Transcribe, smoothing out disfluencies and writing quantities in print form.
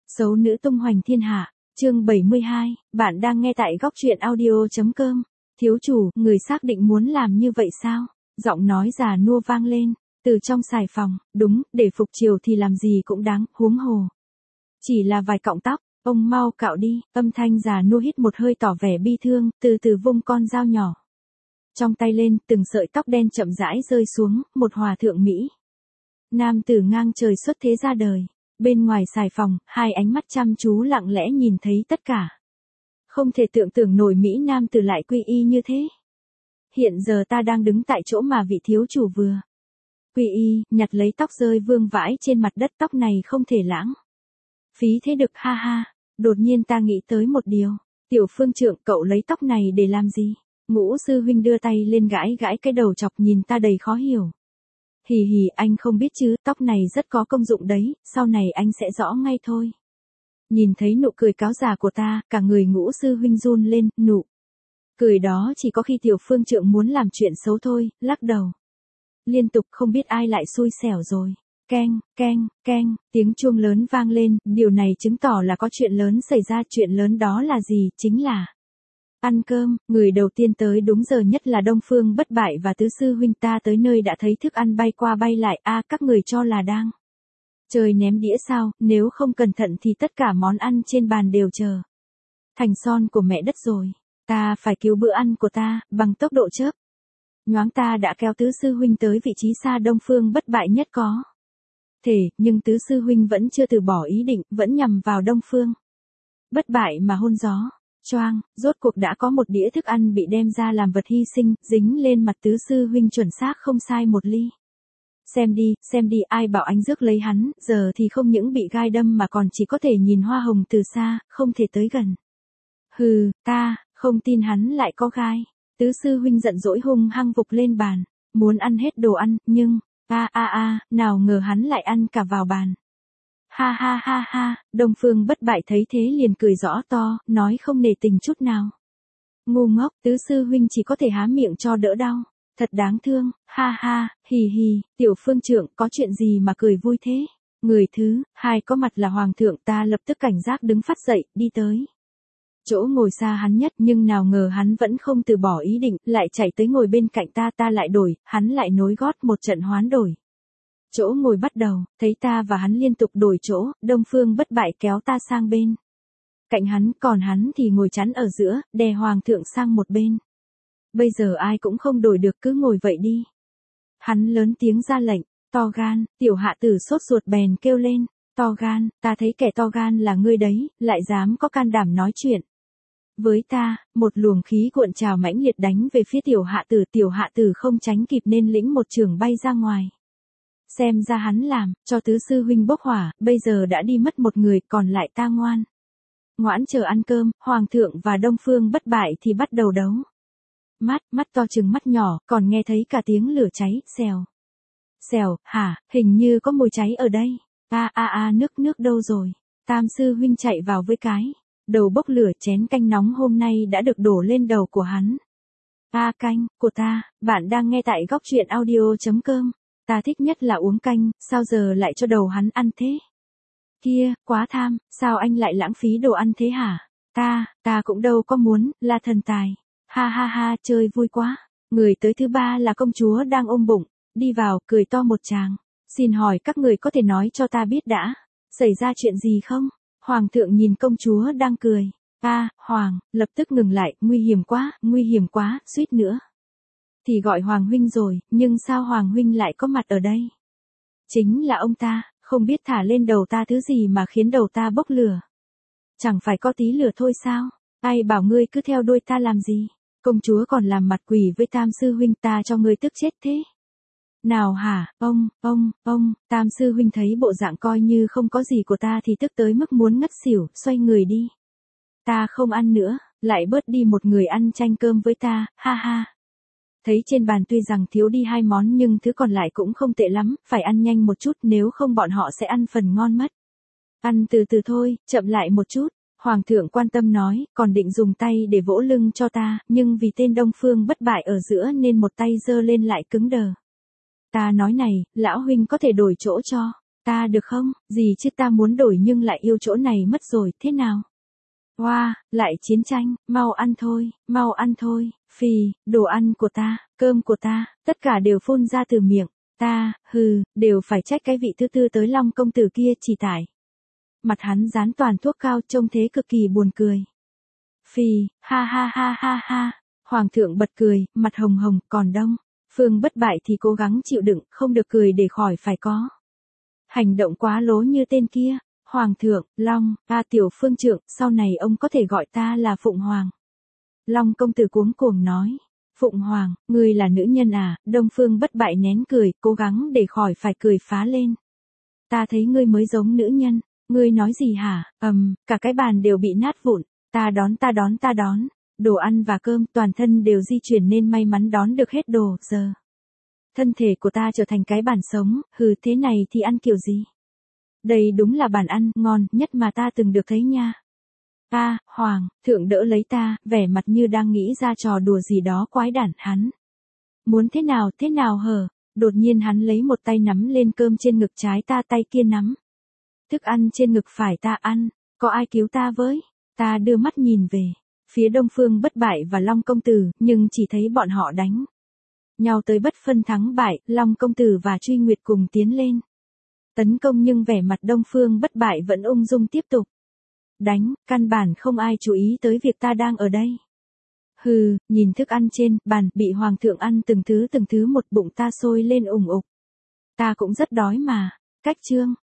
Xấu nữ tung hoành thiên hạ, chương 72, bạn đang nghe tại góc truyện audio.com. Thiếu chủ, người xác định muốn làm như vậy sao? Giọng nói già nua vang lên, từ trong xài phòng, đúng, để phục triều thì làm gì cũng đáng, huống hồ. Chỉ là vài cọng tóc, ông mau cạo đi, âm thanh già nua hít một hơi tỏ vẻ bi thương, từ từ vung con dao nhỏ. Trong tay lên, từng sợi tóc đen chậm rãi rơi xuống, một hòa thượng Mỹ. Nam tử ngang trời xuất thế ra đời. Bên ngoài xài phòng, hai ánh mắt chăm chú lặng lẽ nhìn thấy tất cả. Không thể tưởng tượng nổi Mỹ Nam tử lại quy y như thế. Hiện giờ ta đang đứng tại chỗ mà vị thiếu chủ vừa quy y, nhặt lấy tóc rơi vương vãi trên mặt đất, tóc này không thể lãng phí thế được, ha ha. Đột nhiên ta nghĩ tới một điều. Tiểu Phương Trượng, cậu lấy tóc này để làm gì? Ngũ sư huynh đưa tay lên gãi gãi cái đầu chọc, nhìn ta đầy khó hiểu. Hì hì, anh không biết chứ, tóc này rất có công dụng đấy, sau này anh sẽ rõ ngay thôi. Nhìn thấy nụ cười cáo già của ta, cả người Ngũ sư huynh run lên, nụ cười đó chỉ có khi Tiểu Phương Trượng muốn làm chuyện xấu thôi, lắc đầu. Liên tục không biết ai lại xui xẻo rồi. Keng, keng, keng, tiếng chuông lớn vang lên, điều này chứng tỏ là có chuyện lớn xảy ra. Chuyện lớn đó là gì? Chính là ăn cơm. Người đầu tiên tới đúng giờ nhất là Đông Phương Bất Bại và tứ sư huynh. Ta tới nơi đã thấy thức ăn bay qua bay lại. Các người cho là đang chơi ném đĩa sao? Nếu không cẩn thận thì tất cả món ăn trên bàn đều trở thành son của mẹ đất rồi. Ta phải cứu bữa ăn của ta bằng tốc độ chớp nhoáng. Ta đã kéo tứ sư huynh tới vị trí xa Đông Phương Bất Bại nhất có thể, nhưng tứ sư huynh vẫn chưa từ bỏ ý định, vẫn nhằm vào Đông Phương Bất Bại mà hôn gió. Choang, rốt cuộc đã có một đĩa thức ăn bị đem ra làm vật hy sinh, dính lên mặt tứ sư huynh chuẩn xác không sai một ly. Xem đi, ai bảo anh rước lấy hắn, giờ thì không những bị gai đâm mà còn chỉ có thể nhìn hoa hồng từ xa, không thể tới gần. Hừ, ta không tin hắn lại có gai. Tứ sư huynh giận dỗi hung hăng vục lên bàn, muốn ăn hết đồ ăn, nhưng nào ngờ hắn lại ăn cả vào bàn. Ha ha ha ha, Đông Phương Bất Bại thấy thế liền cười rõ to, nói không nể tình chút nào. Ngu ngốc, tứ sư huynh chỉ có thể há miệng cho đỡ đau. Thật đáng thương, ha ha, hì hì, Tiểu Phương Trượng, có chuyện gì mà cười vui thế? Người thứ hai có mặt là Hoàng thượng. Ta lập tức cảnh giác đứng phát dậy, đi tới chỗ ngồi xa hắn nhất, nhưng nào ngờ hắn vẫn không từ bỏ ý định, lại chạy tới ngồi bên cạnh ta. Ta lại đổi, hắn lại nối gót, một trận hoán đổi chỗ ngồi bắt đầu. Thấy ta và hắn liên tục đổi chỗ, Đông Phương Bất Bại kéo ta sang bên cạnh hắn, còn hắn thì ngồi chắn ở giữa, đè Hoàng thượng sang một bên. Bây giờ ai cũng không đổi được, cứ ngồi vậy đi. Hắn lớn tiếng ra lệnh. To gan. Tiểu hạ tử sốt ruột bèn kêu lên. To gan? Ta thấy kẻ to gan là ngươi đấy, lại dám có can đảm nói chuyện với ta. Một luồng khí cuộn trào mãnh liệt đánh về phía tiểu hạ tử. Tiểu hạ tử không tránh kịp nên lĩnh một chưởng bay ra ngoài. Xem ra hắn làm cho tứ sư huynh bốc hỏa, bây giờ đã đi mất một người, còn lại ta ngoãn chờ ăn cơm. Hoàng thượng và Đông Phương Bất Bại thì bắt đầu đấu. Mắt to chừng mắt nhỏ, còn nghe thấy cả tiếng lửa cháy, xèo. Xèo, hả, hình như có mùi cháy ở đây. Nước đâu rồi? Tam sư huynh chạy vào với cái đầu bốc lửa. Chén canh nóng hôm nay đã được đổ lên đầu của hắn. Canh của ta. Bạn đang nghe tại góc truyện audio.com. Ta thích nhất là uống canh, sao giờ lại cho đầu hắn ăn thế? Kia, quá tham, sao anh lại lãng phí đồ ăn thế hả? Ta cũng đâu có muốn, là thần tài. Ha ha ha, chơi vui quá. Người tới thứ ba là công chúa đang ôm bụng, đi vào, cười to một tràng. Xin hỏi các người có thể nói cho ta biết đã xảy ra chuyện gì không? Hoàng thượng nhìn công chúa đang cười. Hoàng, lập tức ngừng lại, nguy hiểm quá, suýt nữa thì gọi Hoàng huynh rồi, nhưng sao Hoàng huynh lại có mặt ở đây? Chính là ông ta, không biết thả lên đầu ta thứ gì mà khiến đầu ta bốc lửa. Chẳng phải có tí lửa thôi sao? Ai bảo ngươi cứ theo đuôi ta làm gì? Công chúa còn làm mặt quỷ với Tam sư huynh. Ta cho ngươi tức chết thế. Nào hả, ông, Tam sư huynh thấy bộ dạng coi như không có gì của ta thì tức tới mức muốn ngất xỉu, xoay người đi. Ta không ăn nữa, lại bớt đi một người ăn chanh cơm với ta, ha ha. Thấy trên bàn tuy rằng thiếu đi 2 món nhưng thứ còn lại cũng không tệ lắm, phải ăn nhanh một chút nếu không bọn họ sẽ ăn phần ngon mất. Ăn từ từ thôi, chậm lại một chút. Hoàng thượng quan tâm nói, còn định dùng tay để vỗ lưng cho ta, nhưng vì tên Đông Phương Bất Bại ở giữa nên một tay giơ lên lại cứng đờ. Ta nói này, lão huynh có thể đổi chỗ cho Ta được không, gì chứ ta muốn đổi nhưng lại yêu chỗ này mất rồi, thế nào? Hoa, lại chiến tranh, mau ăn thôi, phì, đồ ăn của ta, cơm của ta, tất cả đều phun ra từ miệng, ta, đều phải trách cái vị thứ tư tới Long công tử kia chỉ tại. Mặt hắn dán toàn thuốc cao trông thế cực kỳ buồn cười. Phì, ha ha ha ha ha, Hoàng thượng bật cười, mặt hồng hồng, còn Đông Phương Bất Bại thì cố gắng chịu đựng, không được cười để khỏi phải có. Hành động quá lố như tên kia. Hoàng thượng, Long, Tiểu Phương trượng, sau này ông có thể gọi ta là Phụng Hoàng. Long công tử cuống cuồng nói. Phụng Hoàng, ngươi là nữ nhân à? Đông Phương Bất Bại nén cười, cố gắng để khỏi phải cười phá lên. Ta thấy ngươi mới giống nữ nhân. Ngươi nói gì hả? Cả cái bàn đều bị nát vụn. Ta đón. Đồ ăn và cơm toàn thân đều di chuyển nên may mắn đón được hết đồ, giờ. Thân thể của ta trở thành cái bàn sống, thế này thì ăn kiểu gì? Đây đúng là bàn ăn ngon nhất mà ta từng được thấy nha. Hoàng thượng đỡ lấy ta, vẻ mặt như đang nghĩ ra trò đùa gì đó quái đản hắn. Muốn thế nào hở? Đột nhiên hắn lấy một tay nắm lên cơm trên ngực trái ta, tay kia nắm thức ăn trên ngực phải ta ăn, có ai cứu ta với? Ta đưa mắt nhìn về phía Đông Phương Bất Bại và Long công tử, nhưng chỉ thấy bọn họ đánh nhau tới bất phân thắng bại, Long công tử và Truy Nguyệt cùng tiến lên tấn công nhưng vẻ mặt Đông Phương Bất Bại vẫn ung dung tiếp tục đánh, căn bản không ai chú ý tới việc ta đang ở đây. Nhìn thức ăn trên bàn bị hoàng thượng ăn từng thứ một, bụng ta sôi lên ủng ục. Ta cũng rất đói mà. Cách chương